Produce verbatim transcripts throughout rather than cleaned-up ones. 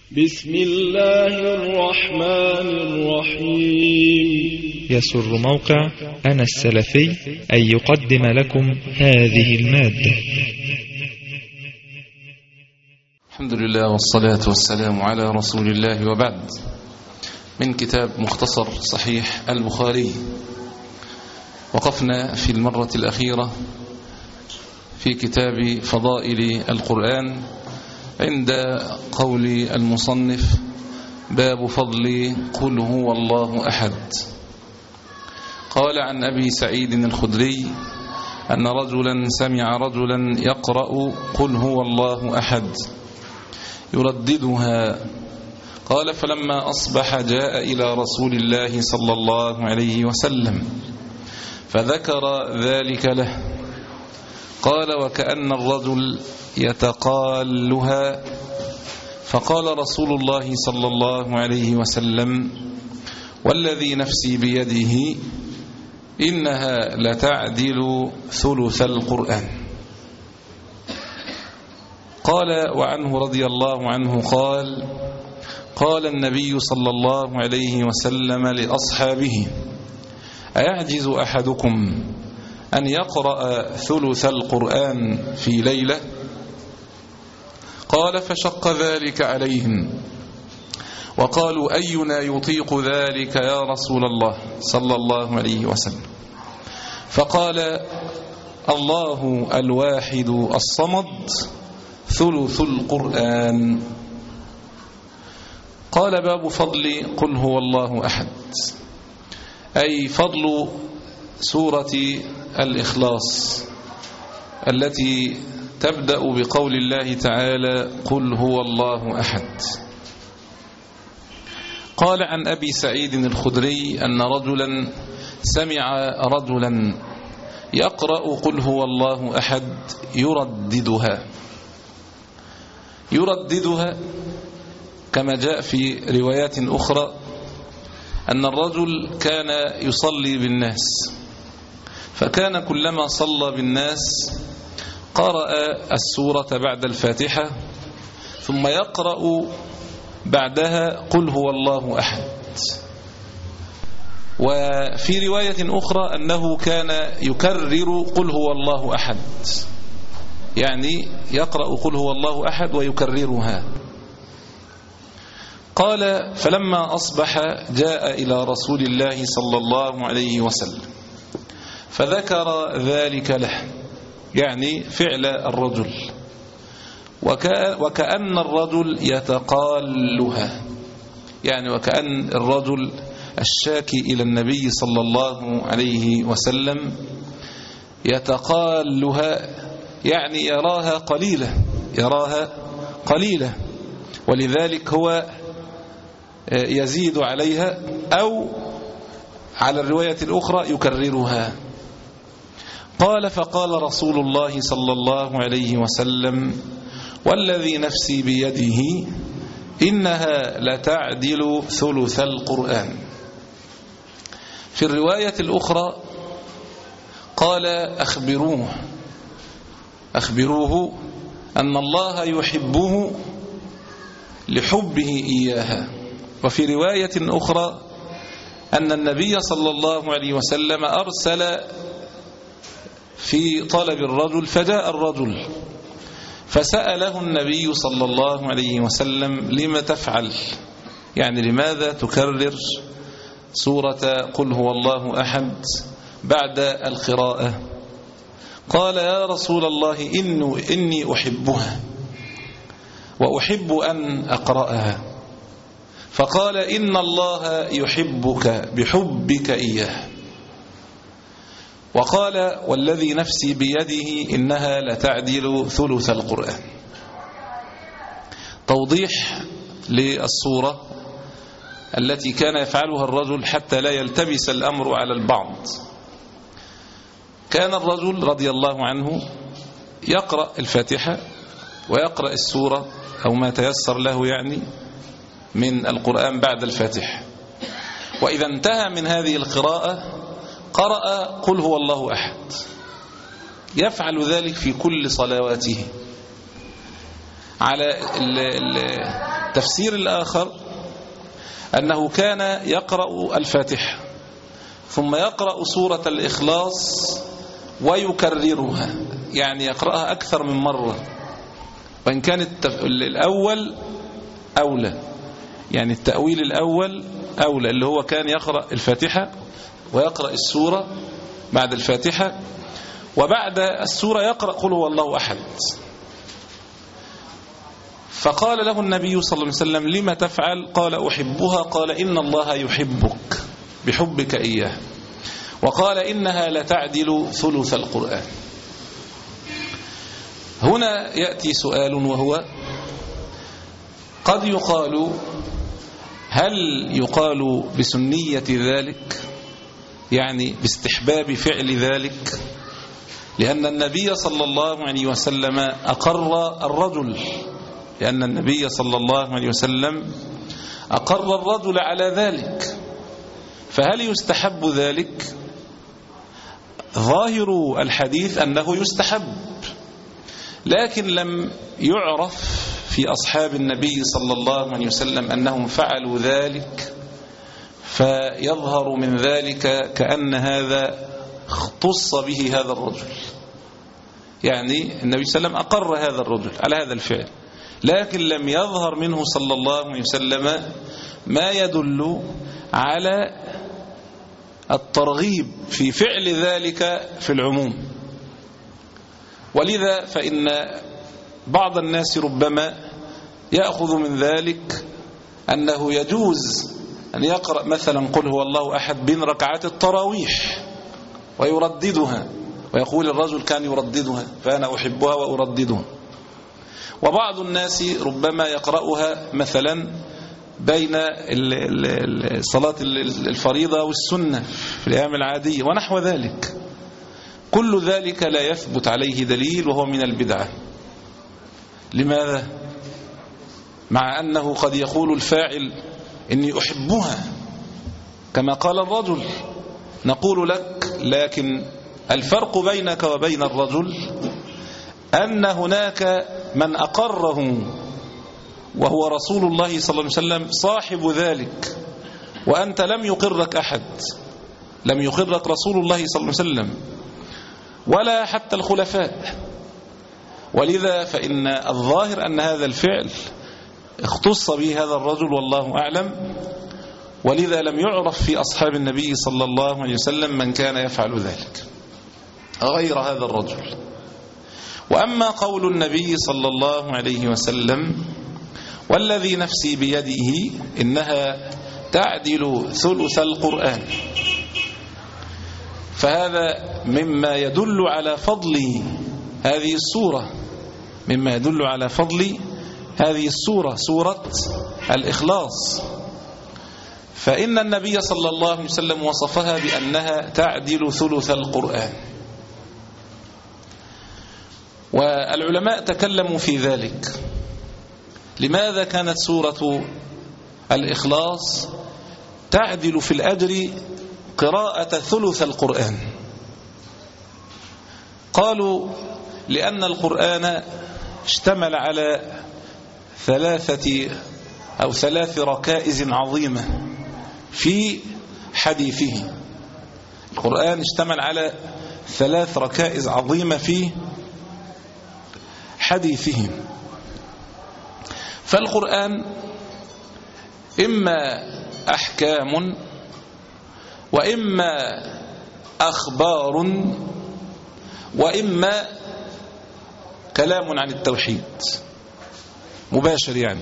بسم الله الرحمن الرحيم. يسر موقع أنا السلفي أن يقدم لكم هذه المادة. الحمد لله والصلاة والسلام على رسول الله، وبعد. من كتاب مختصر صحيح البخاري، وقفنا في المرة الأخيرة في كتاب فضائل القرآن عند قول المصنف: باب فضل قل هو الله أحد. قال عن أبي سعيد الخدري أن رجلا سمع رجلا يقرأ قل هو الله أحد يرددها. قال: فلما أصبح جاء إلى رسول الله صلى الله عليه وسلم فذكر ذلك له. قال: وكأن الرجل يتقالها. فقال رسول الله صلى الله عليه وسلم: والذي نفسي بيده إنها لتعدل ثلث القرآن. قال: وعنه رضي الله عنه قال: قال النبي صلى الله عليه وسلم لأصحابه: أيعجز أحدكم أن يقرأ ثلث القرآن في ليلة؟ قال: فشق ذلك عليهم، وقالوا: أينا يطيق ذلك يا رسول الله صلى الله عليه وسلم؟ فقال: الله الواحد الصمد ثلث القرآن. قال: باب فضل قل هو الله أحد، أي فضل سورة الإخلاص التي تبدأ بقول الله تعالى: قل هو الله أحد. قال عن أبي سعيد الخدري أن رجلا سمع رجلا يقرأ قل هو الله أحد يرددها. يرددها كما جاء في روايات أخرى أن الرجل كان يصلي بالناس، فكان كلما صلى بالناس قرأ السورة بعد الفاتحة، ثم يقرأ بعدها قل هو الله أحد. وفي رواية أخرى أنه كان يكرر قل هو الله أحد، يعني يقرأ قل هو الله أحد ويكررها. قال: فلما أصبح جاء إلى رسول الله صلى الله عليه وسلم فذكر ذلك له، يعني فعل الرجل، وكأن الرجل يتقالها، يعني وكأن الرجل الشاكي إلى النبي صلى الله عليه وسلم يتقالها، يعني يراها قليلة، يراها قليلة، ولذلك هو يزيد عليها، أو على الرواية الأخرى يكررها. قال: فقال رسول الله صلى الله عليه وسلم: والذي نفسي بيده إنها لتعدل ثلث القرآن. في الرواية الأخرى قال: أخبروه أخبروه أن الله يحبه لحبه إياها. وفي رواية أخرى أن النبي صلى الله عليه وسلم أرسل في طلب الرجل، فجاء الرجل فسأله النبي صلى الله عليه وسلم: لما تفعل؟ يعني لماذا تكرر سورة قل هو الله أحد بعد القراءة؟ قال: يا رسول الله إنه إني أحبها وأحب أن أقرأها. فقال: إن الله يحبك بحبك إياه. وقال: والذي نفسي بيده إنها لتعدل ثلث القرآن. توضيح للصورة التي كان يفعلها الرجل حتى لا يلتبس الأمر على البعض. كان الرجل رضي الله عنه يقرأ الفاتحة ويقرأ السورة أو ما تيسر له يعني من القرآن بعد الفاتحة، وإذا انتهى من هذه القراءة قرأ قل هو الله أحد. يفعل ذلك في كل صلواته على التفسير الآخر أنه كان يقرأ الفاتحة ثم يقرأ سورة الإخلاص ويكررها، يعني يقرأها أكثر من مرة، وإن كان الأول أولى، يعني التأويل الأول أولى، اللي هو كان يقرأ الفاتحة ويقرأ السورة بعد الفاتحة، وبعد السورة يقرأ قل هو الله أحد. فقال له النبي صلى الله عليه وسلم لما تفعل؟ قال أحبها. قال إن الله يحبك بحبك إياه. وقال إنها لتعدل ثلث القرآن. هنا يأتي سؤال، وهو قد يقال هل يقال بسنية ذلك، يعني باستحباب فعل ذلك؟ لأن النبي صلى الله عليه وسلم أقر الرجل لأن النبي صلى الله عليه وسلم أقر الرجل على ذلك، فهل يستحب ذلك؟ ظاهر الحديث أنه يستحب، لكن لم يعرف في أصحاب النبي صلى الله عليه وسلم أنهم فعلوا ذلك، فيظهر من ذلك كأن هذا اختص به هذا الرجل، يعني النبي صلى الله عليه وسلم أقر هذا الرجل على هذا الفعل، لكن لم يظهر منه صلى الله عليه وسلم ما يدل على الترغيب في فعل ذلك في العموم. ولذا فإن بعض الناس ربما يأخذ من ذلك أنه يجوز أن يقرأ مثلا قل هو الله أحد بين ركعات التراويح ويرددها، ويقول الرجل كان يرددها فأنا أحبها وأرددها. وبعض الناس ربما يقرأها مثلا بين صلاة الفريضة والسنة في الأيام العادية ونحو ذلك. كل ذلك لا يثبت عليه دليل، وهو من البدعة. لماذا؟ مع أنه قد يقول الفاعل إني أحبها كما قال الرجل، نقول لك لكن الفرق بينك وبين الرجل أن هناك من أقره وهو رسول الله صلى الله عليه وسلم صاحب ذلك، وأنت لم يقرك أحد، لم يقرك رسول الله صلى الله عليه وسلم ولا حتى الخلفاء. ولذا فإن الظاهر أن هذا الفعل اختص به هذا الرجل والله أعلم، ولذا لم يعرف في أصحاب النبي صلى الله عليه وسلم من كان يفعل ذلك غير هذا الرجل. وأما قول النبي صلى الله عليه وسلم والذي نفسي بيده إنها تعدل ثلث القرآن، فهذا مما يدل على فضل هذه السورة، مما يدل على فضل هذه السورة، سورة الإخلاص. فإن النبي صلى الله عليه وسلم وصفها بأنها تعدل ثلث القرآن، والعلماء تكلموا في ذلك. لماذا كانت سورة الإخلاص تعدل في الأجر قراءة ثلث القرآن؟ قالوا لأن القرآن اشتمل على ثلاثة أو ثلاث ركائز عظيمة في حديثه. القرآن اشتمل على ثلاث ركائز عظيمة في حديثه. فالقرآن إما أحكام وإما أخبار وإما كلام عن التوحيد مباشر، يعني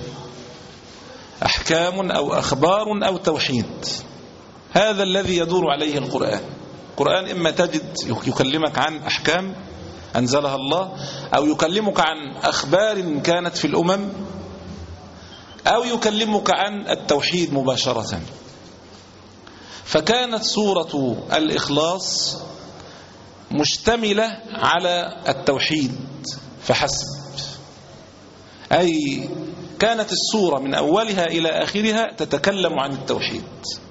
أحكام أو أخبار أو توحيد. هذا الذي يدور عليه القرآن. القرآن إما تجد يكلمك عن أحكام أنزلها الله، أو يكلمك عن أخبار كانت في الأمم، أو يكلمك عن التوحيد مباشرة. فكانت سورة الإخلاص مشتملة على التوحيد فحسب، أي كانت السورة من أولها إلى آخرها تتكلم عن التوحيد.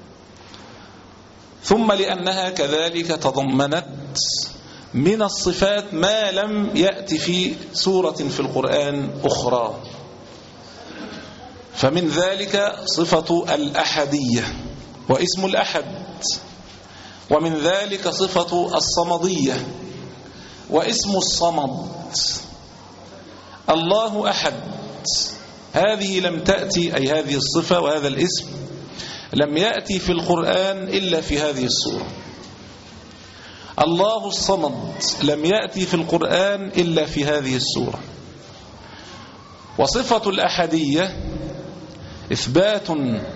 ثم لأنها كذلك تضمنت من الصفات ما لم يأتي في سورة في القرآن أخرى. فمن ذلك صفة الأحدية واسم الأحد، ومن ذلك صفة الصمدية واسم الصمد. الله أحد هذه لم تأتي، أي هذه الصفة وهذا الاسم لم يأتي في القرآن إلا في هذه السورة. الله الصمد لم يأتي في القرآن إلا في هذه السورة. وصفة الأحدية إثبات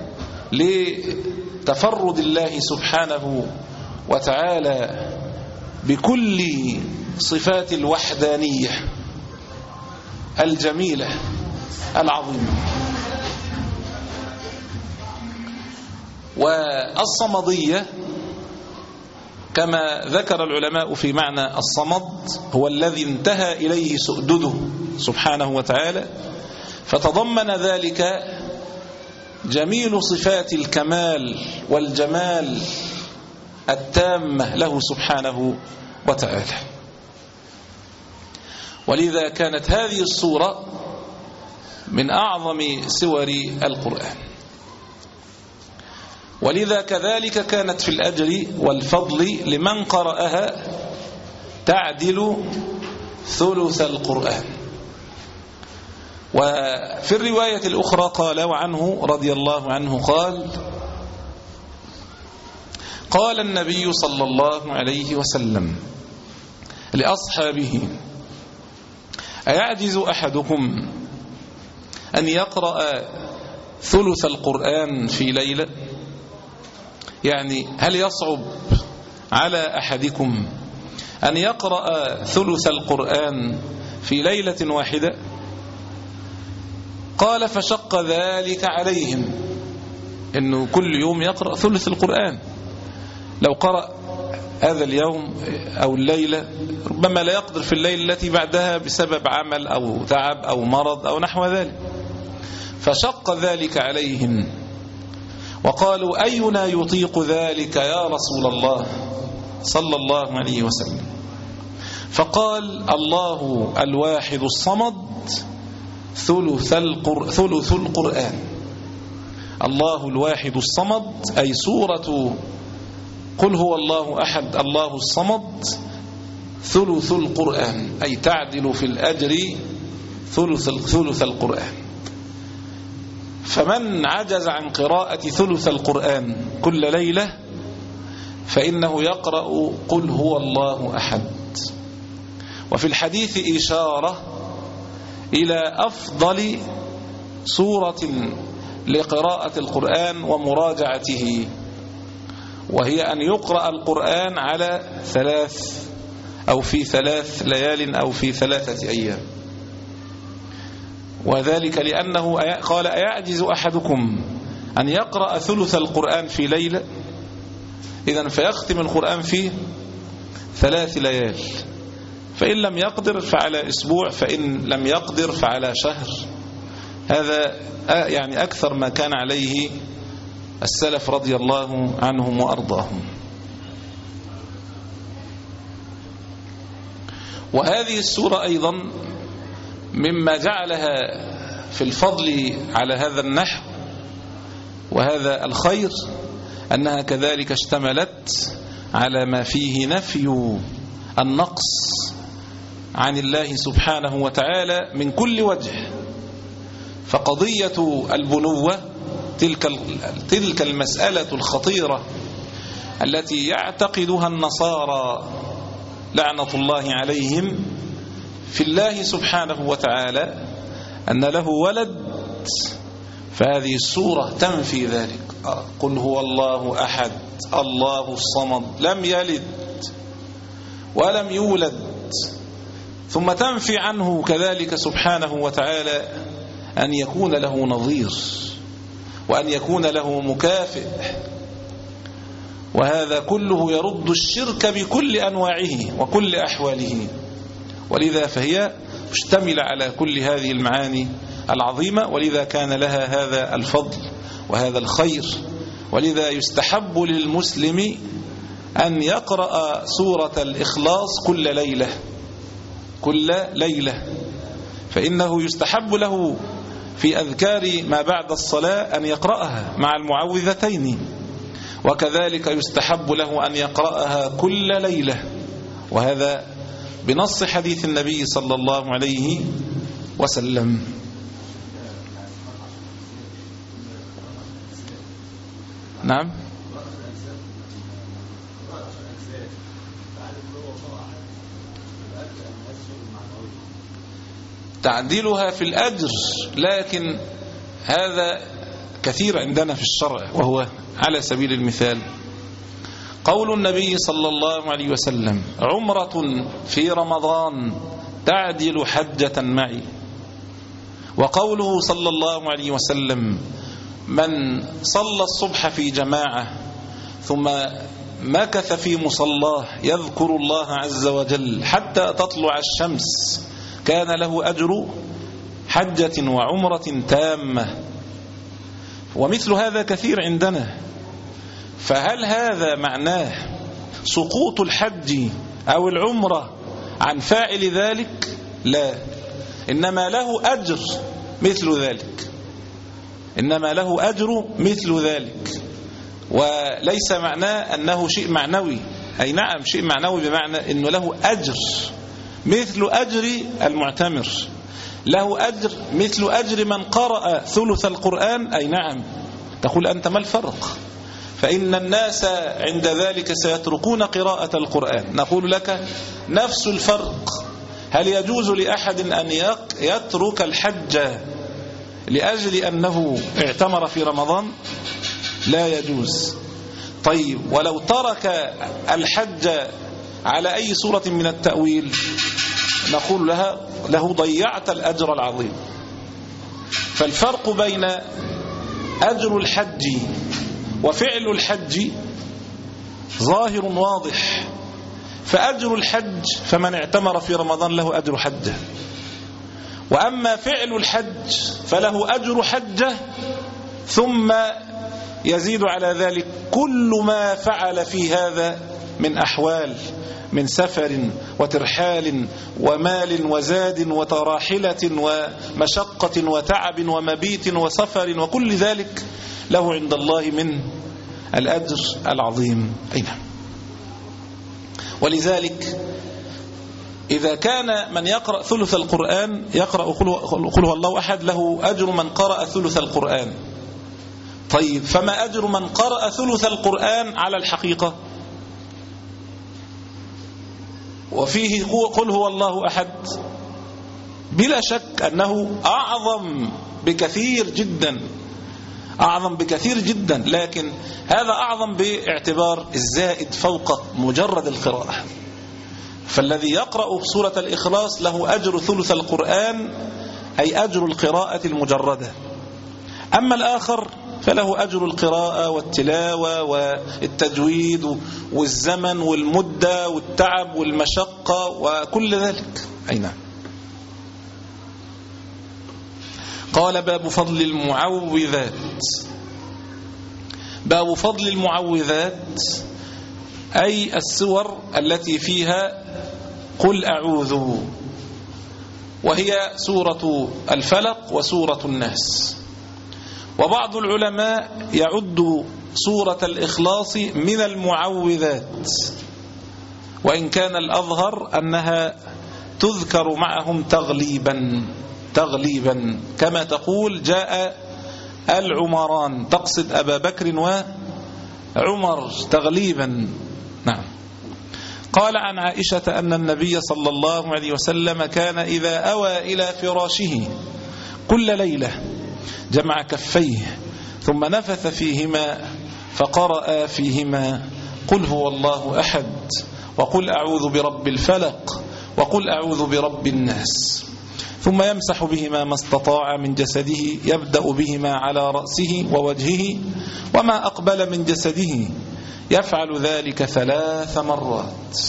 لتفرد الله سبحانه وتعالى بكل صفات الوحدانية الجميلة العظيمة. والصمدية كما ذكر العلماء في معنى الصمد هو الذي انتهى إليه سؤدده سبحانه وتعالى، فتضمن ذلك جميل صفات الكمال والجمال التامة له سبحانه وتعالى. ولذا كانت هذه السورة من أعظم سور القرآن، ولذا كذلك كانت في الأجر والفضل لمن قرأها تعدل ثلث القرآن. وفي الرواية الأخرى قال وعنه رضي الله عنه قال قال النبي صلى الله عليه وسلم لأصحابه: أيعجز أحدكم أن يقرأ ثلث القرآن في ليلة؟ يعني هل يصعب على أحدكم أن يقرأ ثلث القرآن في ليلة واحدة؟ قال: فشق ذلك عليهم، إنه كل يوم يقرأ ثلث القرآن. لو قرأ هذا اليوم أو الليلة ربما لا يقدر في الليلة التي بعدها بسبب عمل أو تعب أو مرض أو نحو ذلك، فشق ذلك عليهم وقالوا: أينا يطيق ذلك يا رسول الله صلى الله عليه وسلم؟ فقال: الله الواحد الصمد ثلث القر... ثلث القرآن. الله الواحد الصمد أي سورة قل هو الله أحد الله الصمد ثلث القرآن، أي تعدل في الأجر ثلث ثلث القرآن. فمن عجز عن قراءة ثلث القرآن كل ليلة فإنه يقرأ قل هو الله أحد. وفي الحديث إشارة إلى أفضل سورة لقراءة القرآن ومراجعته، وهي أن يقرأ القرآن على ثلاث أو في ثلاث ليال أو في ثلاثة أيام. وذلك لأنه قال: أيعجز أحدكم أن يقرأ ثلث القرآن في ليلة؟ إذن فيختم القرآن في ثلاث ليال، فإن لم يقدر فعلى أسبوع، فإن لم يقدر فعلى شهر. هذا يعني أكثر ما كان عليه السلف رضي الله عنهم وأرضاهم. وهذه السورة أيضا مما جعلها في الفضل على هذا النحو وهذا الخير أنها كذلك اشتملت على ما فيه نفي النقص عن الله سبحانه وتعالى من كل وجه. فقضية البنوة تلك تلك المسألة الخطيرة التي يعتقدها النصارى لعنة الله عليهم في الله سبحانه وتعالى أن له ولد، فهذه السورة تنفي ذلك. قل هو الله أحد الله الصمد لم يلد ولم يولد، ثم تنفي عنه كذلك سبحانه وتعالى أن يكون له نظير وأن يكون له مكافئ، وهذا كله يرد الشرك بكل أنواعه وكل أحواله. ولذا فهي مشتملة على كل هذه المعاني العظيمة، ولذا كان لها هذا الفضل وهذا الخير. ولذا يستحب للمسلم أن يقرأ سورة الإخلاص كل ليلة كل ليلة، فإنه يستحب له في أذكار ما بعد الصلاة أن يقرأها مع المعوذتين، وكذلك يستحب له أن يقرأها كل ليلة، وهذا بنص حديث النبي صلى الله عليه وسلم. نعم. تعديلها في الأجر، لكن هذا كثير عندنا في الشرع، وهو على سبيل المثال قول النبي صلى الله عليه وسلم: عمرة في رمضان تعدل حجة معي. وقوله صلى الله عليه وسلم: من صلى الصبح في جماعة ثم مكث في مصلاه يذكر الله عز وجل حتى تطلع الشمس كان له أجر حجة وعمرة تامة. ومثل هذا كثير عندنا. فهل هذا معناه سقوط الحج أو العمرة عن فاعل ذلك؟ لا، إنما له أجر مثل ذلك، إنما له أجر مثل ذلك، وليس معناه أنه شيء معنوي. أي نعم شيء معنوي بمعنى أنه له أجر مثل أجر المعتمر، له أجر مثل أجر من قرأ ثلث القرآن. أي نعم. تقول أنت ما الفرق؟ فإن الناس عند ذلك سيتركون قراءة القرآن. نقول لك نفس الفرق. هل يجوز لأحد أن يترك الحج لأجل أنه اعتمر في رمضان؟ لا يجوز. طيب ولو ترك الحج على أي صورة من التأويل نقول لها له ضيعت الأجر العظيم. فالفرق بين أجر الحج وفعل الحج ظاهر واضح. فأجر الحج فمن اعتمر في رمضان له أجر حجة، وأما فعل الحج فله أجر حجة ثم يزيد على ذلك كل ما فعل في هذا من أحوال، من سفر وترحال ومال وزاد وتراحلة ومشقة وتعب ومبيت وسفر، وكل ذلك له عند الله من الأجر العظيم. أين؟ ولذلك إذا كان من يقرأ ثلث القرآن يقرأ قل هو الله أحد له أجر من قرأ ثلث القرآن. طيب فما أجر من قرأ ثلث القرآن على الحقيقة؟ وفيه قل هو الله أحد بلا شك أنه أعظم بكثير جدا، أعظم بكثير جدا، لكن هذا أعظم باعتبار الزائد فوق مجرد القراءة. فالذي يقرأ سورة الإخلاص له أجر ثلث القرآن، أي أجر القراءة المجردة. أما الآخر فله أجر القراءة والتلاوة والتجويد والزمن والمدة والتعب والمشقة وكل ذلك. أي نعم. قال باب فضل المعوذات. باب فضل المعوذات أي السور التي فيها قل أعوذ، وهي سورة الفلق وسورة الناس. وبعض العلماء يعد سورة الإخلاص من المعوذات، وإن كان الأظهر أنها تذكر معهم تغليبا تغليبا كما تقول جاء العمران، تقصد أبا بكر وعمر تغليبا. نعم. قال عن عائشة أن النبي صلى الله عليه وسلم كان إذا أوى إلى فراشه كل ليلة جمع كفيه ثم نفث فيهما فقرأ فيهما قل هو الله أحد وقل أعوذ برب الفلق وقل أعوذ برب الناس، ثم يمسح بهما ما استطاع من جسده، يبدأ بهما على رأسه ووجهه وما أقبل من جسده، يفعل ذلك ثلاث مرات.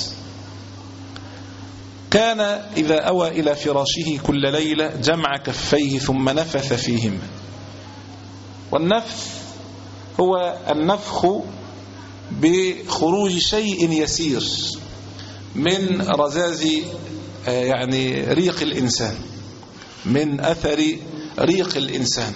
كان إذا أوى إلى فراشه كل ليلة جمع كفيه ثم نفث فيهما. والنفث هو النفخ بخروج شيء يسير من رذاذ يعني ريق الإنسان، من أثر ريق الإنسان.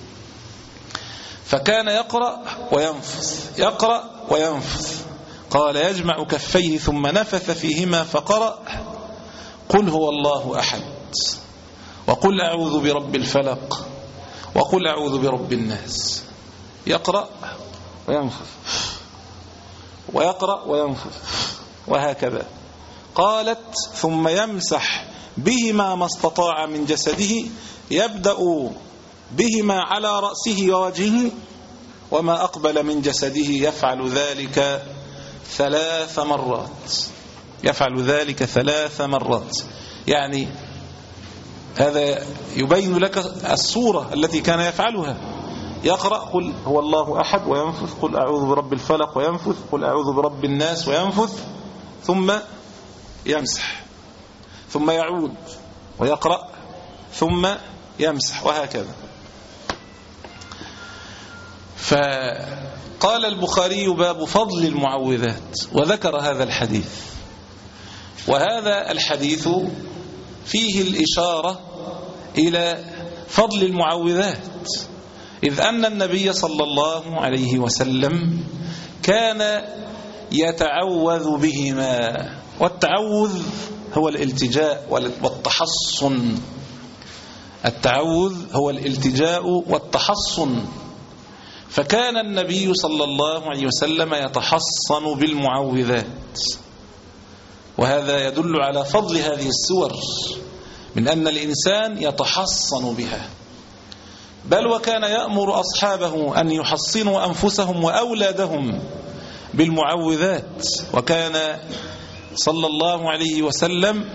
فكان يقرأ وينفث يقرأ وينفث. قال يجمع كفيه ثم نفث فيهما فقرأ قل هو الله أحد وقل أعوذ برب الفلق وقل أعوذ برب الناس. يقرأ وينفث ويقرأ وينفث وهكذا. قالت ثم يمسح بهما ما استطاع من جسده، يبدأ بهما على رأسه ووجهه وما أقبل من جسده، يفعل ذلك ثلاث مرات يفعل ذلك ثلاث مرات. يعني هذا يبين لك الصورة التي كان يفعلها. يقرأ قل هو الله أحد وينفث، قل أعوذ برب الفلق وينفث، قل أعوذ برب الناس وينفث، ثم يمسح، ثم يعود ويقرأ، ثم يمسح، وهكذا. فقال البخاري باب فضل المعوذات، وذكر هذا الحديث. وهذا الحديث فيه الإشارة إلى فضل المعوذات، إذ أن النبي صلى الله عليه وسلم كان يتعوذ بهما. والتعوذ هو الالتجاء والتحصن. التعوذ هو الالتجاء والتحصن. فكان النبي صلى الله عليه وسلم يتحصن بالمعوذات، وهذا يدل على فضل هذه السور، من أن الإنسان يتحصن بها. بل وكان يأمر أصحابه أن يحصنوا أنفسهم وأولادهم بالمعوذات. وكان صلى الله عليه وسلم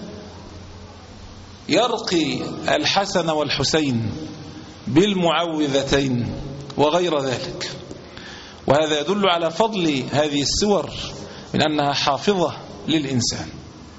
يرقي الحسن والحسين بالمعوذتين وغير ذلك. وهذا يدل على فضل هذه السور، من أنها حافظة للإنسان.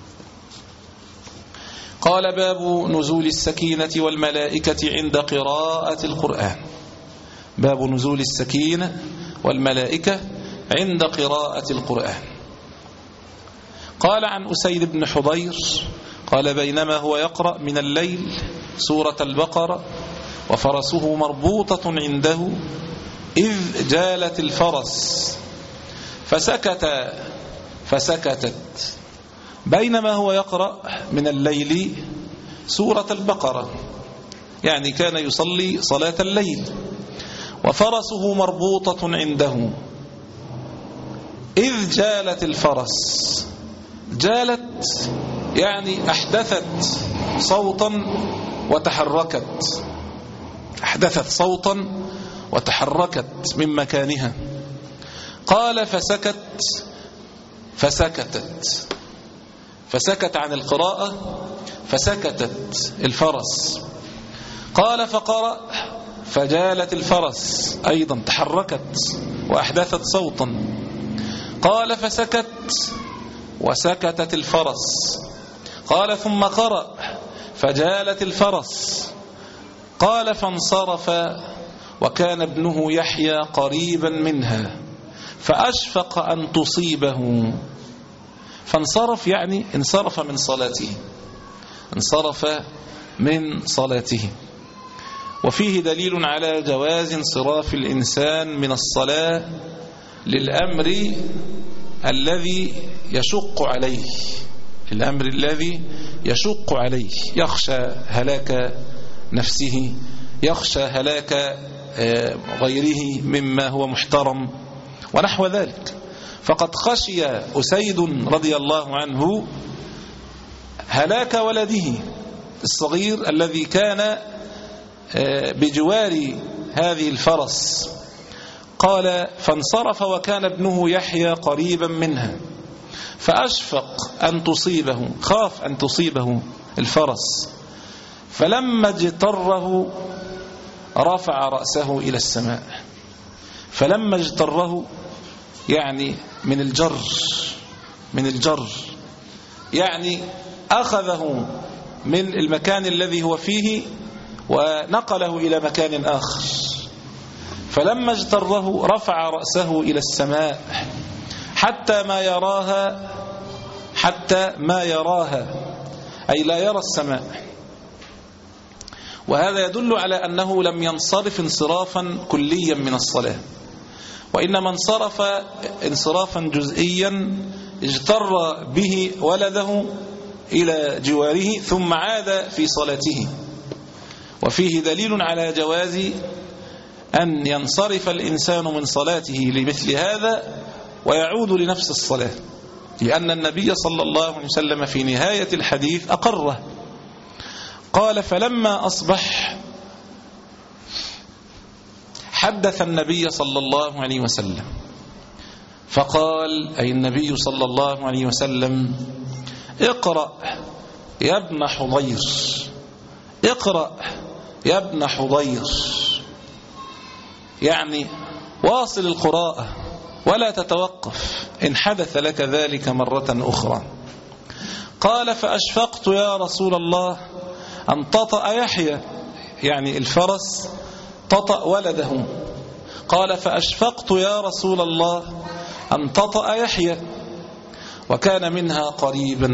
قال باب نزول السكينة والملائكة عند قراءة القرآن. باب نزول السكينة والملائكة عند قراءة القرآن. قال عن أسيد بن حضير قال بينما هو يقرأ من الليل سورة البقرة وفرسه مربوطة عنده إذ جالت الفرس فسكت فسكتت. بينما هو يقرأ من الليل سورة البقرة، يعني كان يصلي صلاة الليل، وفرسه مربوطة عنده إذ جالت الفرس. جالت يعني أحدثت صوتا وتحركت أحدثت صوتا وتحركت من مكانها. قال فسكت فسكتت فسكت عن القراءة فسكتت الفرس. قال فقرأ فجالت الفرس أيضا تحركت وأحدثت صوتا. قال فسكت وسكتت الفرس. قال ثم قرأ فجالت الفرس. قال فانصرف وكان ابنه يحيى قريبا منها فأشفق أن تصيبه. فانصرف يعني انصرف من صلاته انصرف من صلاته. وفيه دليل على جواز انصراف الإنسان من الصلاة للأمر الذي يشق عليه الأمر الذي يشق عليه يخشى هلاك نفسه، يخشى هلاك غيره مما هو محترم ونحو ذلك. فقد خشي أسيد رضي الله عنه هلاك ولده الصغير الذي كان بجوار هذه الفرس. قال فانصرف وكان ابنه يحيى قريبا منها فأشفق أن تصيبه، خاف أن تصيبه الفرس. فلما اجتره رفع رأسه إلى السماء. فلما اجتره يعني من الجر من الجر يعني أخذه من المكان الذي هو فيه ونقله إلى مكان آخر. فلما اجتره رفع رأسه إلى السماء حتى ما يراها حتى ما يراها أي لا يرى السماء. وهذا يدل على أنه لم ينصرف انصرافا كليا من الصلاة، وإنما انصرف انصرافا جزئيا اجتر به ولده إلى جواره ثم عاد في صلاته. وفيه دليل على جواز أن ينصرف الإنسان من صلاته لمثل هذا ويعود لنفس الصلاة، لأن النبي صلى الله عليه وسلم في نهاية الحديث أقره، قال: فلما أصبح حدث النبي صلى الله عليه وسلم فقال، أي النبي صلى الله عليه وسلم: اقرأ يا ابن حضير، اقرأ يا ابن حضير، يعني واصل القراءة ولا تتوقف إن حدث لك ذلك مرة أخرى. قال: فأشفقت يا رسول الله أن تطأ يحيى، يعني الفرس تطأ ولده. قال: فأشفقت يا رسول الله أن تطأ يحيى، وكان منها قريبا.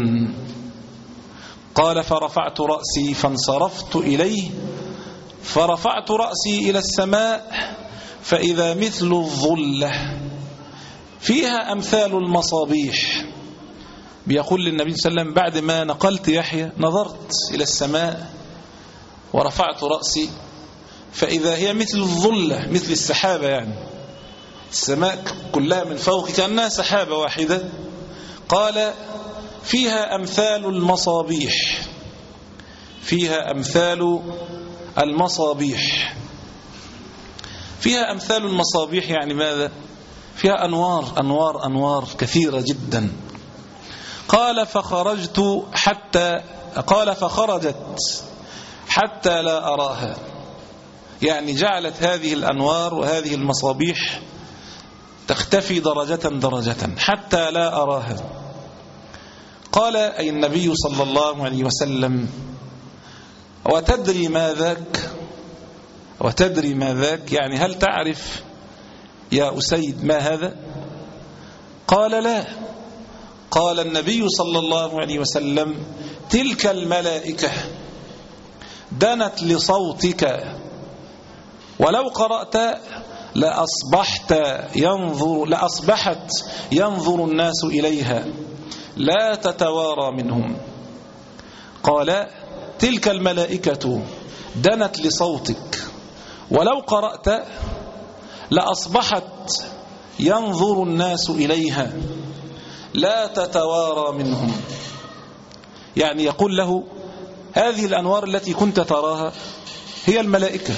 قال: فرفعت رأسي فانصرفت إليه، فرفعت رأسي إلى السماء فإذا مثل الظلة فيها أمثال المصابيح. بيقول للنبي صلى الله عليه وسلم بعد ما نقلت يحيى نظرت إلى السماء ورفعت رأسي فإذا هي مثل الظلة، مثل السحابة، يعني السماء كلها من فوق كأنها سحابة واحدة. قال: فيها أمثال المصابيح، فيها أمثال المصابيح. فيها أمثال المصابيح يعني ماذا؟ فيها أنوار أنوار أنوار كثيرة جدا. قال: فخرجت حتى قال فخرجت حتى لا أراها، يعني جعلت هذه الأنوار وهذه المصابيح تختفي درجة درجة حتى لا أراها. قال أي النبي صلى الله عليه وسلم: وتدري ما ذاك؟ وتدري ما ذاك يعني هل تعرف يا أسيد ما هذا؟ قال: لا. قال النبي صلى الله عليه وسلم: تلك الملائكة دنت لصوتك، ولو قرأت لأصبحت ينظر لأصبحت ينظر الناس إليها لا تتوارى منهم. قال: تلك الملائكة دنت لصوتك، ولو قرأت لأصبحت ينظر الناس إليها لا تتوارى منهم. يعني يقول له: هذه الأنوار التي كنت تراها هي الملائكة،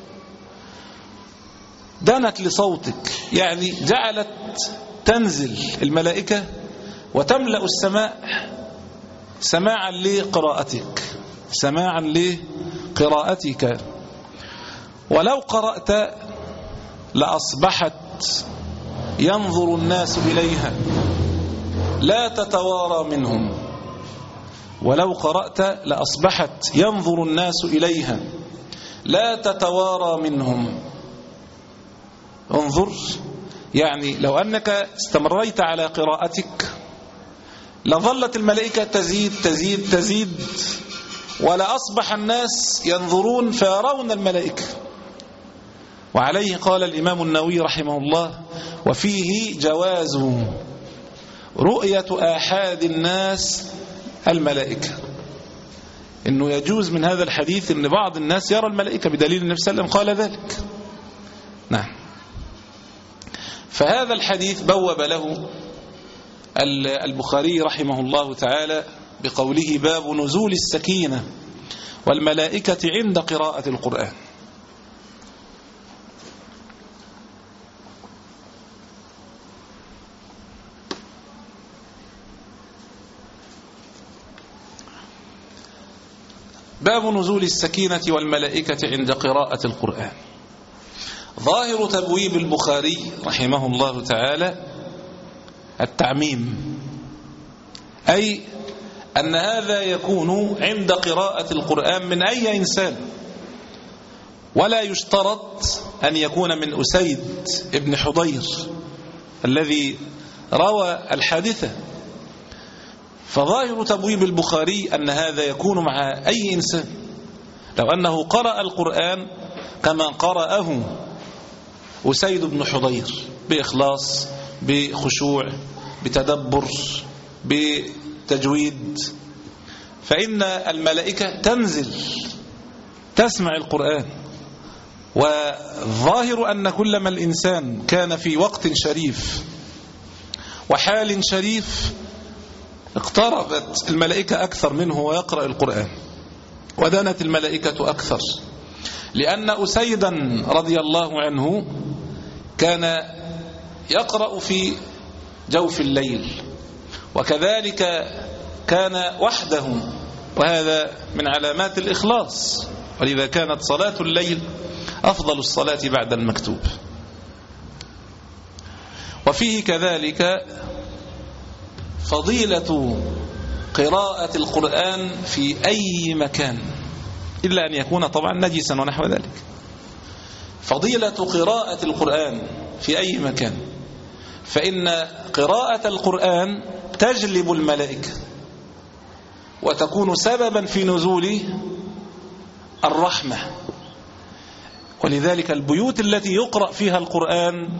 دنت لصوتك، يعني جعلت تنزل الملائكة وتملأ السماء سماعا لقراءتك، سماعا لقراءتك. ولو قرأت لأصبحت ينظر الناس إليها لا تتوارى منهم. ولو قرأت لأصبحت ينظر الناس إليها لا تتوارى منهم. انظر، يعني لو أنك استمريت على قراءتك لظلت الملائكة تزيد تزيد تزيد، ولا أصبح الناس ينظرون فيرون الملائكة. وعليه قال الإمام النووي رحمه الله: وفيه جواز رؤية آحاد الناس الملائكة، إنه يجوز من هذا الحديث أن بعض الناس يرى الملائكة بدليل النبي صلى الله عليه وسلم قال ذلك. نعم. فهذا الحديث بوب له البخاري رحمه الله تعالى بقوله: باب نزول السكينة والملائكة عند قراءة القرآن. باب نزول السكينة والملائكة عند قراءة القرآن. ظاهر تبويب البخاري رحمه الله تعالى التعميم، أي أن هذا يكون عند قراءة القرآن من أي إنسان، ولا يشترط أن يكون من أسيد ابن حضير الذي روى الحادثة. فظاهر تبويب البخاري أن هذا يكون مع أي إنسان، لو أنه قرأ القرآن كما قرأه أسيد بن حضير بإخلاص بخشوع بتدبر بتجويد، فإن الملائكة تنزل تسمع القرآن. والظاهر أن كلما الإنسان كان في وقت شريف وحال شريف اقتربت الملائكة أكثر منه ويقرأ القرآن، ودنت الملائكة أكثر، لأن أسيدا رضي الله عنه كان يقرأ في جوف الليل، وكذلك كان وحده، وهذا من علامات الإخلاص، ولذا كانت صلاة الليل أفضل الصلاة بعد المكتوب. وفيه كذلك فضيلة قراءة القرآن في أي مكان، إلا أن يكون طبعا نجسا ونحو ذلك. فضيلة قراءة القرآن في أي مكان، فإن قراءة القرآن تجلب الملائكة وتكون سببا في نزول الرحمة. ولذلك البيوت التي يقرأ فيها القرآن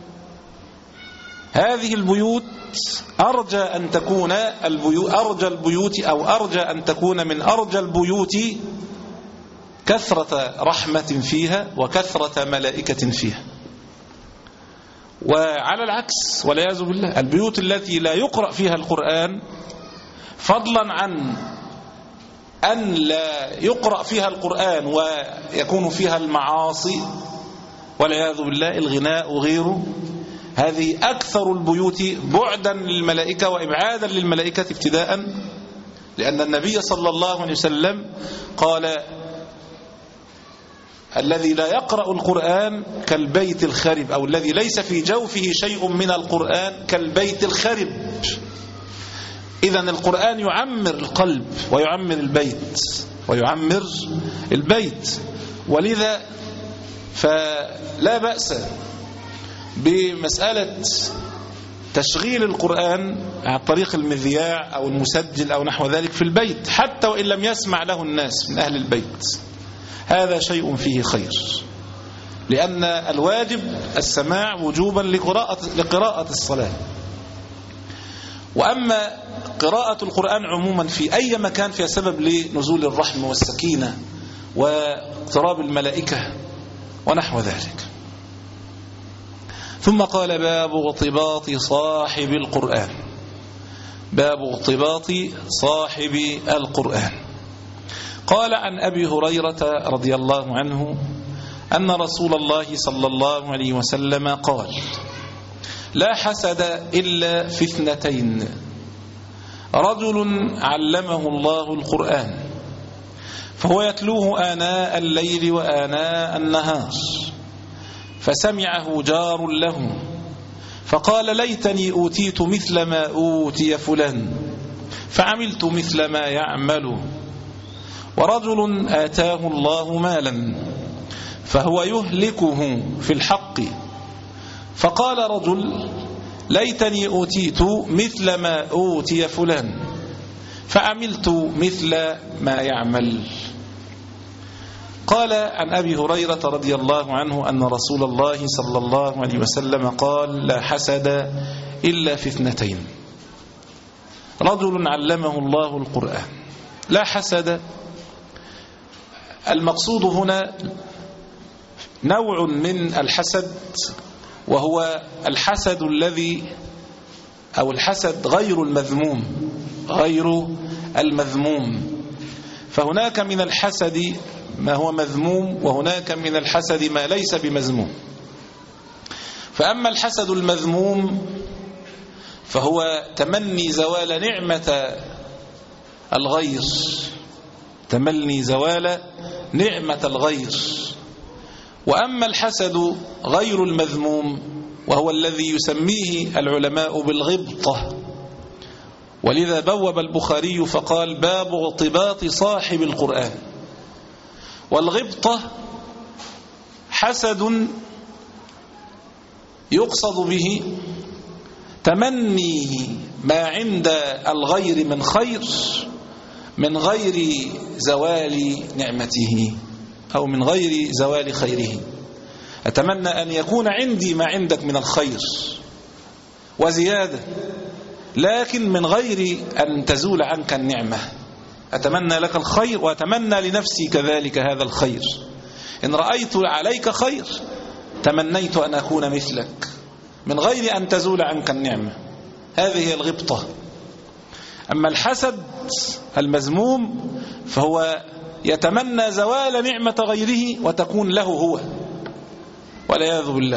هذه البيوت أرجى أن تكون البيوت أرجى البيوت أو أرجى أن تكون من أرجى البيوت كثرة رحمة فيها وكثرة ملائكة فيها. وعلى العكس والعياذ بالله البيوت التي لا يقرأ فيها القرآن، فضلا عن أن لا يقرأ فيها القرآن ويكون فيها المعاصي والعياذ بالله، الغناء وغيره، هذه أكثر البيوت بعدا للملائكة وإبعادا للملائكة ابتداء، لأن النبي صلى الله عليه وسلم قال: الذي لا يقرأ القرآن كالبيت الخرب، أو الذي ليس في جوفه شيء من القرآن كالبيت الخرب. إذن القرآن يعمر القلب ويعمر البيت ويعمر البيت، ولذا فلا بأس بمسألة تشغيل القرآن عن طريق المذياع أو المسجل أو نحو ذلك في البيت، حتى وإن لم يسمع له الناس من أهل البيت، هذا شيء فيه خير، لأن الواجب السماع وجوبا لقراءة, لقراءة الصلاة. وأما قراءة القرآن عموما في أي مكان فيها سبب لنزول الرحمة والسكينة واقتراب الملائكة ونحو ذلك. ثم قال: باب اغتباط صاحب القرآن. باب اغتباط صاحب القرآن. قال عن أبي هريرة رضي الله عنه أن رسول الله صلى الله عليه وسلم قال: لا حسد إلا في اثنتين: رجل علمه الله القرآن فهو يتلوه آناء الليل وآناء النهار، فسمعه جار له فقال: ليتني أوتيت مثل ما أوتي فلان فعملت مثل ما يعمل. ورجل آتاه الله مالا فهو يهلكه في الحق فقال رجل: ليتني أوتيت مثل ما أوتي فلان فعملت مثل ما يعمل. قال عن أبي هريرة رضي الله عنه أن رسول الله صلى الله عليه وسلم قال: لا حسد إلا في اثنتين: رجل علمه الله القرآن. لا حسد، المقصود هنا نوع من الحسد، وهو الحسد الذي أو الحسد غير المذموم غير المذموم. فهناك من الحسد ما هو مذموم، وهناك من الحسد ما ليس بمذموم. فأما الحسد المذموم فهو تمني زوال نعمة الغير، تمني زوال نعمة الغير. وأما الحسد غير المذموم وهو الذي يسميه العلماء بالغبطة، ولذا بوب البخاري فقال: باب اغتباط صاحب القرآن. والغبطة حسد يقصد به تمني ما عند الغير من خير من غير زوال نعمته أو من غير زوال خيره. أتمنى أن يكون عندي ما عندك من الخير وزيادة، لكن من غير أن تزول عنك النعمة. أتمنى لك الخير وأتمنى لنفسي كذلك هذا الخير. إن رأيت عليك خير تمنيت أن أكون مثلك من غير أن تزول عنك النعمة. هذه هي الغبطة. أما الحسد المذموم فهو يتمنى زوال نعمة غيره وتكون له هو، والعياذ بالله.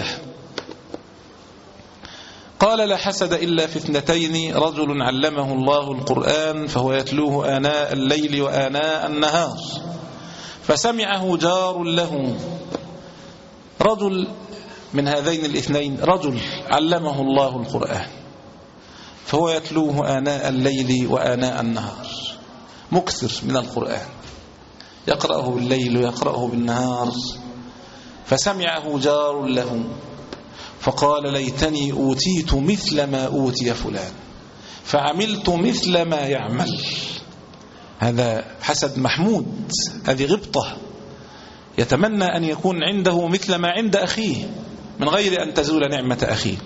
قال: لا حسد إلا في اثنتين: رجل علمه الله القرآن فهو يتلوه آناء الليل وآناء النهار فسمعه جار له. رجل من هذين الاثنين، رجل علمه الله القرآن فهو يتلوه آناء الليل وآناء النهار، مكثر من القرآن، يقرأه بالليل ويقرأه بالنهار، فسمعه جار له فقال: ليتني أوتيت مثل ما أوتي فلان فعملت مثل ما يعمل. هذا حسد محمود، هذه غبطة. يتمنى أن يكون عنده مثل ما عند أخيه من غير أن تزول نعمة أخيه.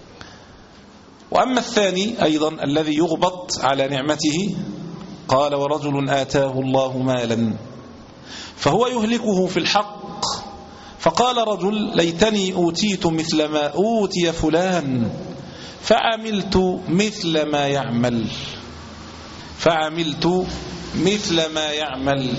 وأما الثاني أيضا الذي يغبط على نعمته، قال: ورجل آتاه الله مالا فهو يهلكه في الحق فقال رجل: ليتني أوتيت مثل ما أوتي فلان فعملت مثل ما يعمل فعملت مثل ما يعمل.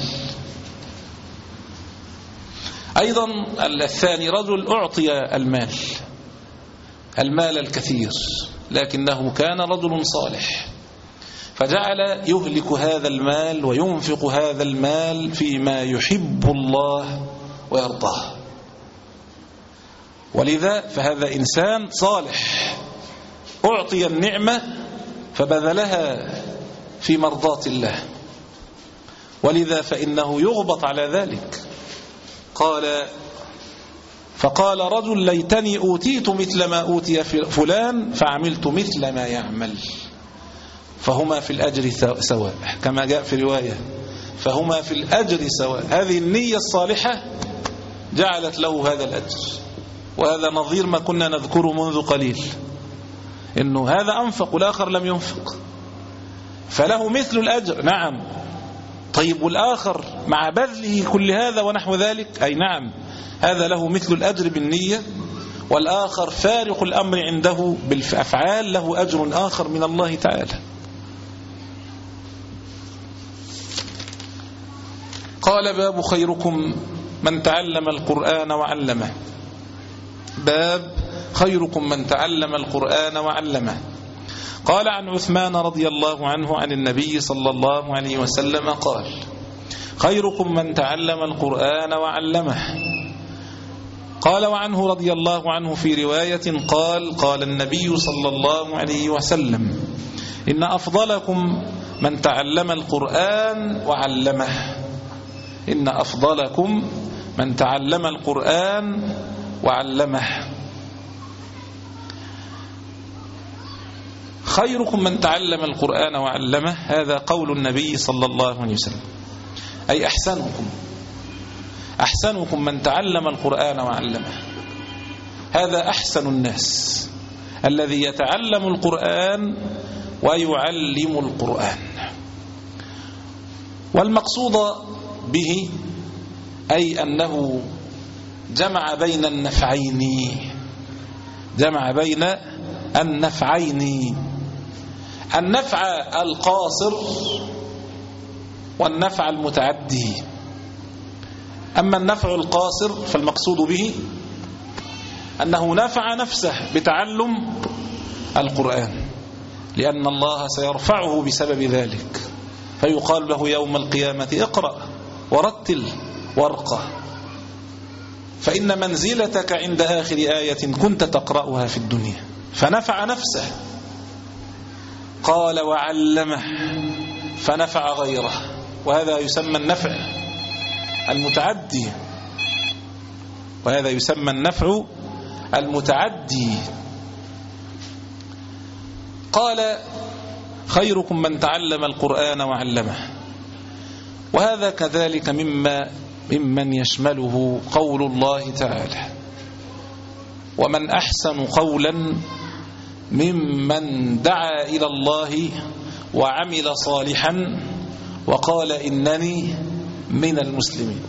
أيضا الثاني رجل أعطي المال المال الكثير لكنه كان رجل صالح فجعل يهلك هذا المال وينفق هذا المال فيما يحب الله ويرضاه، ولذا فهذا إنسان صالح أعطي النعمة فبذلها في مرضاة الله، ولذا فإنه يغبط على ذلك. قال: فقال رجل: ليتني أوتيت مثل ما أوتي فلان فعملت مثل ما يعمل. فهما في الأجر سواء، كما جاء في رواية: فهما في الأجر سواء. هذه النية الصالحة جعلت له هذا الأجر، وهذا نظير ما كنا نذكره منذ قليل، إنه هذا أنفق والآخر لم ينفق فله مثل الأجر. نعم، طيب والآخر مع بذله كل هذا ونحو ذلك؟ أي نعم، هذا له مثل الأجر بالنية، والآخر فارق الأمر عنده بالأفعال له أجر آخر من الله تعالى. قال: باب خيركم من تعلم القرآن وعلمه. باب خيركم من تعلم القرآن وعلمه. قال: عن عثمان رضي الله عنه عن النبي صلى الله عليه وسلم قال: خيركم من تعلم القرآن وعلمه. قال: وعنه رضي الله عنه في رواية قال: قال النبي صلى الله عليه وسلم: إن أفضلكم من تعلم القرآن وعلمه. إن أفضلكم من تعلم القرآن وعلمه. خيركم من تعلم القرآن وعلمه، هذا قول النبي صلى الله عليه وسلم، أي أحسنكم أحسنكم من تعلم القرآن وعلمه. هذا أحسن الناس الذي يتعلم القرآن ويعلم القرآن. والمقصود به أي أنه جمع بين النفعين جمع بين النفعين النفع القاصر والنفع المتعدي. أما النفع القاصر فالمقصود به أنه نفع نفسه بتعلم القرآن، لأن الله سيرفعه بسبب ذلك، فيقال له يوم القيامة: اقرأ ورتل وارقى، فإن منزلتك عند آخر آية كنت تقرأها في الدنيا. فنفع نفسه. قال: وعلمه فنفع غيره، وهذا يسمى النفع المتعدي وهذا يسمى النفع المتعدي. قال: خيركم من تعلم القرآن وعلمه. وهذا كذلك مما ممن يشمله قول الله تعالى: ومن أحسن قولا ممن دعا إلى الله وعمل صالحا وقال إنني من المسلمين.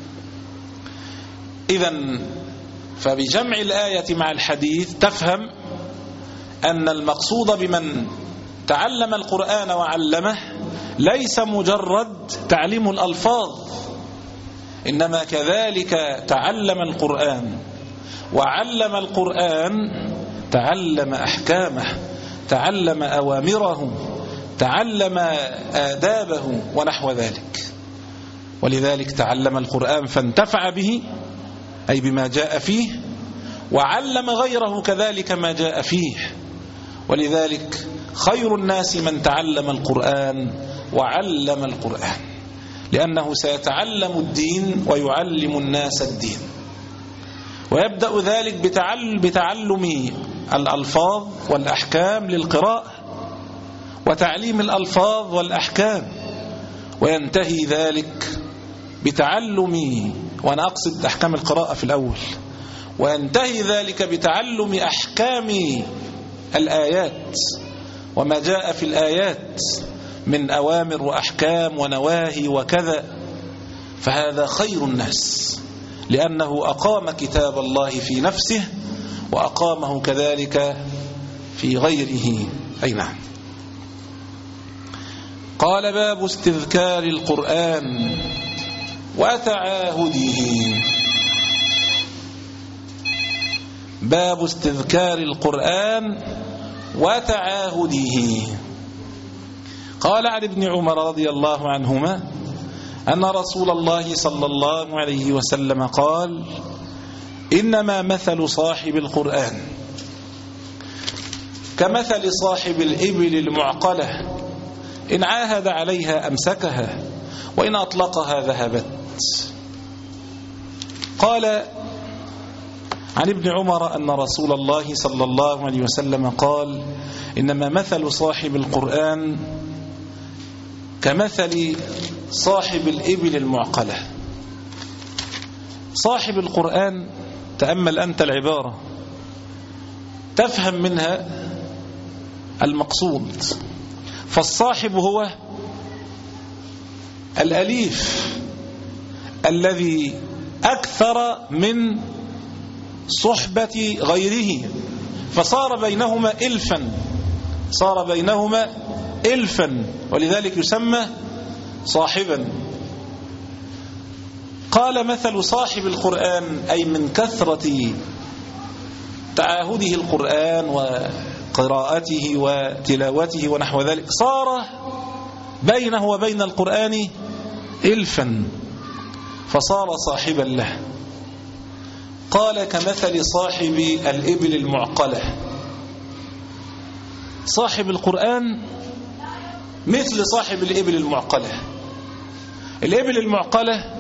إذن فبجمع الآية مع الحديث تفهم أن المقصود بمن تعلم القرآن وعلمه ليس مجرد تعليم الألفاظ، إنما كذلك تعلم القرآن وعلم القرآن، تعلم أحكامه، تعلم أوامره، تعلم آدابه ونحو ذلك. ولذلك تعلم القرآن فانتفع به، أي بما جاء فيه، وعلم غيره كذلك ما جاء فيه. ولذلك خير الناس من تعلم القرآن وعلم القرآن، لأنه سيتعلم الدين ويعلم الناس الدين. ويبدأ ذلك بتعلم الألفاظ والأحكام للقراءة وتعليم الألفاظ والأحكام، وينتهي ذلك بتعلم، وأنا أقصد أحكام القراءة في الأول، وينتهي ذلك بتعلم أحكام الآيات وما جاء في الآيات من أوامر وأحكام ونواهي وكذا. فهذا خير الناس، لأنه أقام كتاب الله في نفسه وأقامه كذلك في غيره. أي نعم. قال: باب استذكار القرآن وتعاهده. باب استذكار القرآن وتعاهده. قال عن ابن عمر رضي الله عنهما أن رسول الله صلى الله عليه وسلم قال: إنما مثل صاحب القرآن كمثل صاحب الإبل المعقلة، إن عاهد عليها أمسكها وإن أطلقها ذهبت. قال عن ابن عمر أن رسول الله صلى الله عليه وسلم قال: إنما مثل صاحب القرآن كمثل صاحب الإبل المعقلة. صاحب القرآن، تأمل أنت العبارة تفهم منها المقصود. فالصاحب هو الأليف الذي أكثر من صحبة غيره، فصار بينهما إلفا، صار بينهما إلفا، ولذلك يسمى صاحبا. قال: مثل صاحب القرآن، أي من كثرة تعاهده القرآن وقراءته وتلاوته ونحو ذلك، صار بينه وبين القرآن إلفا، فصار صاحبا له. قال: كمثل صاحب الإبل المعقلة. صاحب القرآن مثل صاحب الإبل المعقلة. الإبل المعقلة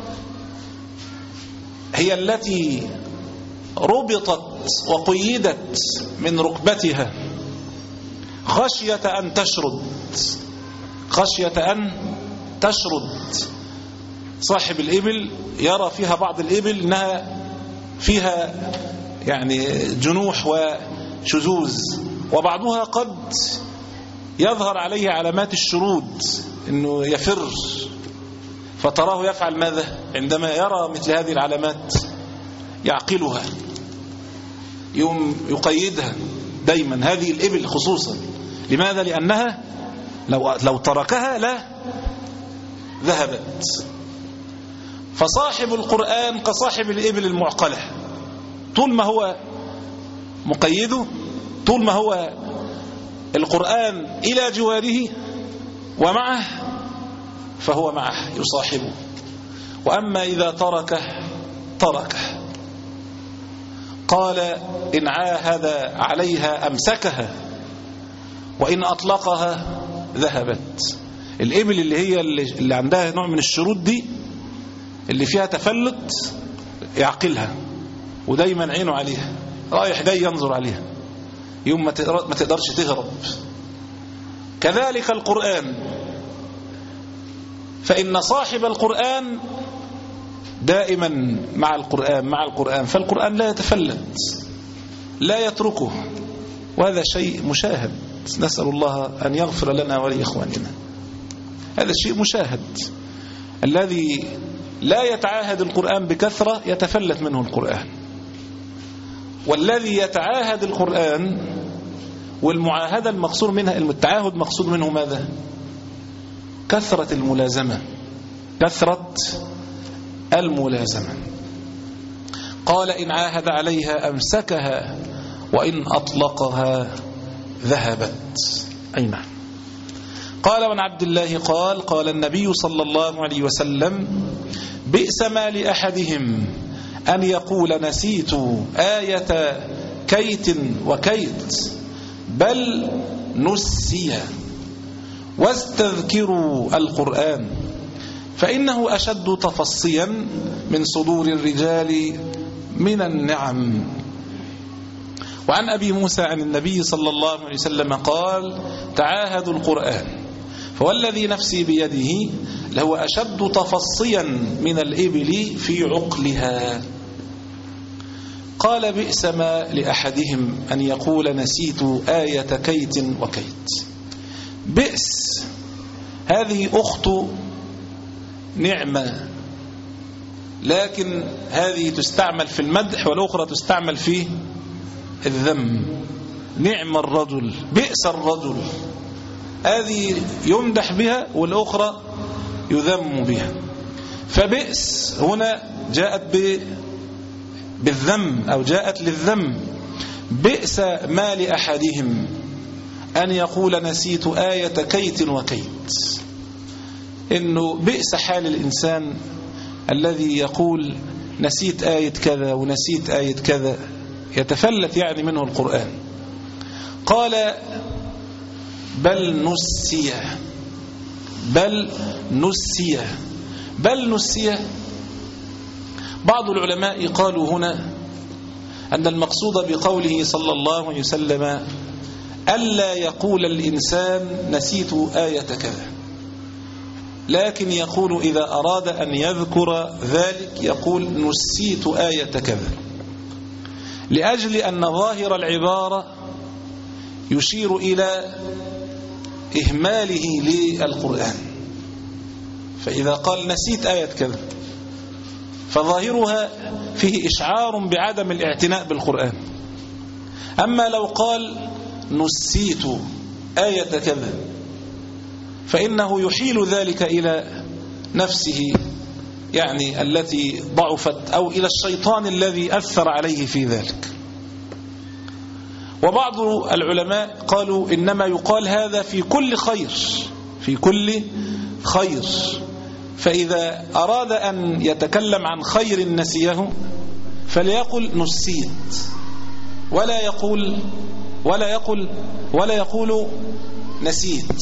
هي التي ربطت وقيدت من ركبتها خشية أن تشرد، خشية أن تشرد. صاحب الإبل يرى فيها بعض الإبل أنها فيها يعني جنوح وشذوذ، وبعضها قد يظهر عليه علامات الشرود، أنه يفر، فتراه يفعل ماذا عندما يرى مثل هذه العلامات؟ يعقلها، يوم يقيدها دايما، هذه الإبل خصوصا. لماذا؟ لأنها لو, لو تركها لا ذهبت. فصاحب القرآن كصاحب الإبل المعقلة، طول ما هو مقيده، طول ما هو القرآن إلى جواره ومعه، فهو معه يصاحبه. وأما إذا تركه تركه. قال: إن عاهد عليها أمسكها وإن أطلقها ذهبت. الإبل اللي هي اللي عندها نوع من الشرود دي، اللي فيها تفلت، يعقلها ودايما عينه عليها، رايح جاي ينظر عليها، يوم ما تقدرش تهرب. كذلك القرآن، فإن صاحب القرآن دائما مع القرآن مع القرآن فالقرآن لا يتفلت لا يتركه، وهذا شيء مشاهد. نسأل الله أن يغفر لنا ولإخواننا. هذا شيء مشاهد. الذي لا يتعاهد القرآن بكثرة يتفلت منه القرآن، والذي يتعاهد القرآن، والمعاهدة المقصود منها التعاهد مقصود منه ماذا؟ كثرة الملازمة، كثرة الملازمة. قال إن عاهد عليها أمسكها وإن أطلقها ذهبت. أي نعم. قال وعن عبد الله قال قال النبي صلى الله عليه وسلم بئس ما لأحدهم أن يقول نسيت آية كيت وكيت بل نسي واستذكروا القرآن فإنه أشد تفصيا من صدور الرجال من النعم. وعن أبي موسى عن النبي صلى الله عليه وسلم قال تعاهدوا القرآن فوالذي نفسي بيده لهو أشد تفصيا من الإبل في عقلها. قال بئس ما لأحدهم أن يقول نسيت آية كيت وكيت. بئس هذه أخت نعمة، لكن هذه تستعمل في المدح والأخرى تستعمل في الذم. نعم الرجل، بئس الرجل، هذه يمدح بها والأخرى يذم بها. فبئس هنا جاءت بالذم أو جاءت للذم. بئس ما لأحدهم أن يقول نسيت آية كيت وكيت، إنه بئس حال الإنسان الذي يقول نسيت آية كذا ونسيت آية كذا، يتفلت يعني منه القرآن. قال بل نسي، بل نسي، بل نسي. بعض العلماء قالوا هنا أن المقصود بقوله صلى الله عليه وسلم ألا يقول الإنسان نسيت آية كذا، لكن يقول إذا أراد أن يذكر ذلك يقول نسيت آية كذا، لأجل أن ظاهر العبارة يشير إلى إهماله للقرآن. فإذا قال نسيت آية كذا فظاهرها فيه إشعار بعدم الاعتناء بالقرآن. أما لو قال نسيت آية كذا فإنه يحيل ذلك إلى نفسه يعني التي ضعفت أو إلى الشيطان الذي أثر عليه في ذلك. وبعض العلماء قالوا إنما يقال هذا في كل خير، في كل خير. فإذا أراد أن يتكلم عن خير نسيه فليقل نسيت، ولا يقول ولا يقول ولا يقول نسيت.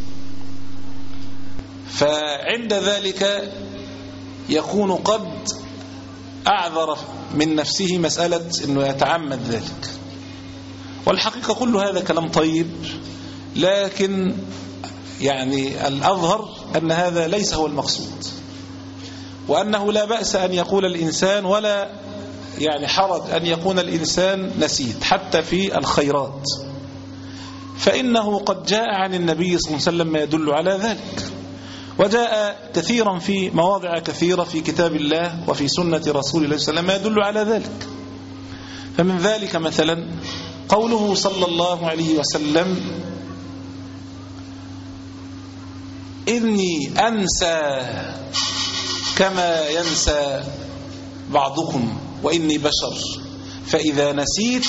فعند ذلك يكون قد أعذر من نفسه مسألة أنه يتعمد ذلك. والحقيقة كل هذا كلام طيب، لكن يعني الأظهر أن هذا ليس هو المقصود، وأنه لا بأس أن يقول الإنسان ولا يعني حرج أن يكون الإنسان نسيت حتى في الخيرات، فإنه قد جاء عن النبي صلى الله عليه وسلم ما يدل على ذلك، وجاء كثيرا في مواضع كثيرة في كتاب الله وفي سنة رسول الله صلى الله عليه وسلم ما يدل على ذلك. فمن ذلك مثلا قوله صلى الله عليه وسلم إني أنسى كما ينسى بعضكم وإني بشر فإذا نسيت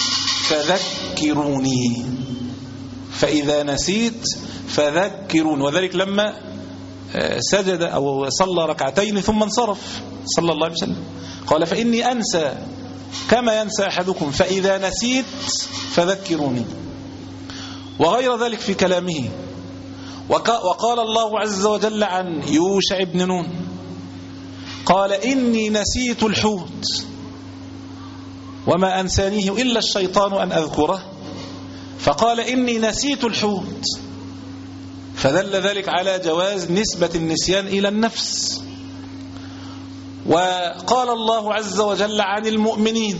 فذكروني، فإذا نسيت فذكرون. وذلك لما سجد أو صلى ركعتين ثم انصرف صلى الله عليه وسلم قال فإني أنسى كما ينسى أحدكم فإذا نسيت فذكروني، وغير ذلك في كلامه. وقال الله عز وجل عن يوشع بن نون قال إني نسيت الحوت وما أنسانيه إلا الشيطان أن أذكره، فقال إني نسيت الحوت فدل ذلك على جواز نسبة النسيان إلى النفس. وقال الله عز وجل عن المؤمنين: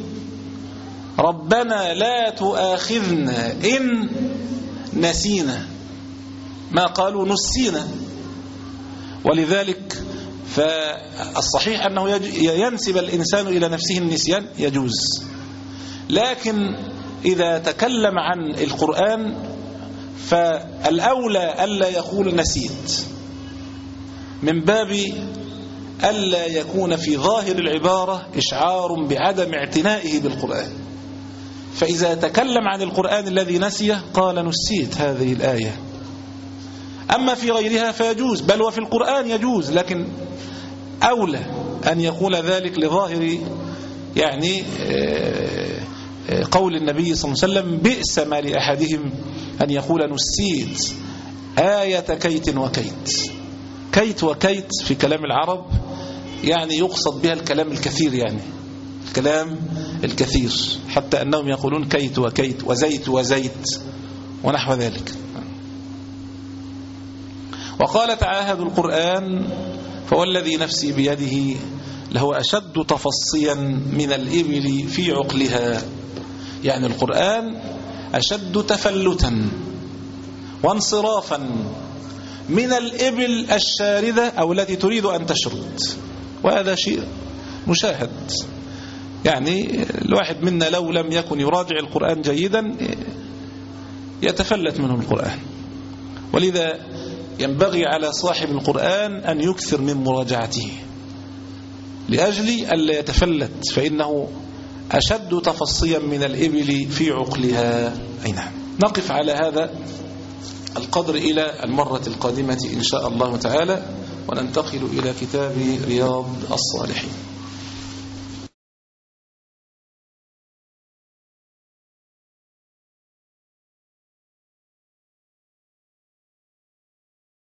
ربنا لا تؤاخذنا إن نسينا، ما قالوا نسينا. ولذلك فالصحيح أنه ينسب الإنسان إلى نفسه النسيان يجوز، لكن إذا تكلم عن القرآن فالأولى ألا يقول نسيت، من باب ألا يكون في ظاهر العبارة إشعار بعدم اعتنائه بالقرآن. فإذا تكلم عن القرآن الذي نسيه قال نسيت هذه الآية. أما في غيرها فيجوز، بل وفي القرآن يجوز، لكن أولى أن يقول ذلك لظاهر يعني قول النبي صلى الله عليه وسلم: بئس ما لأحدهم أن يقول نسيت آية كيت وكيت. كيت وكيت في كلام العرب يعني يقصد بها الكلام الكثير، يعني الكلام الكثير، حتى أنهم يقولون كيت وكيت وزيت وزيت ونحو ذلك. وقال تعاهد القرآن: فوالذي نفسي بيده لهو أشد تفصيا من الإبل في عقلها. يعني القرآن أشد تفلتا وانصرافا من الإبل الشاردة أو التي تريد أن تشرد، وهذا شيء مشاهد. يعني الواحد منا لو لم يكن يراجع القرآن جيدا يتفلت منه القرآن. ولذا ينبغي على صاحب القرآن أن يكثر من مراجعته لأجل ألا يتفلت، فإنه أشد تفصيا من الإبل في عقلها. أي نعم. نقف على هذا القدر إلى المرة القادمة إن شاء الله تعالى، وننتقل إلى كتاب رياض الصالحين.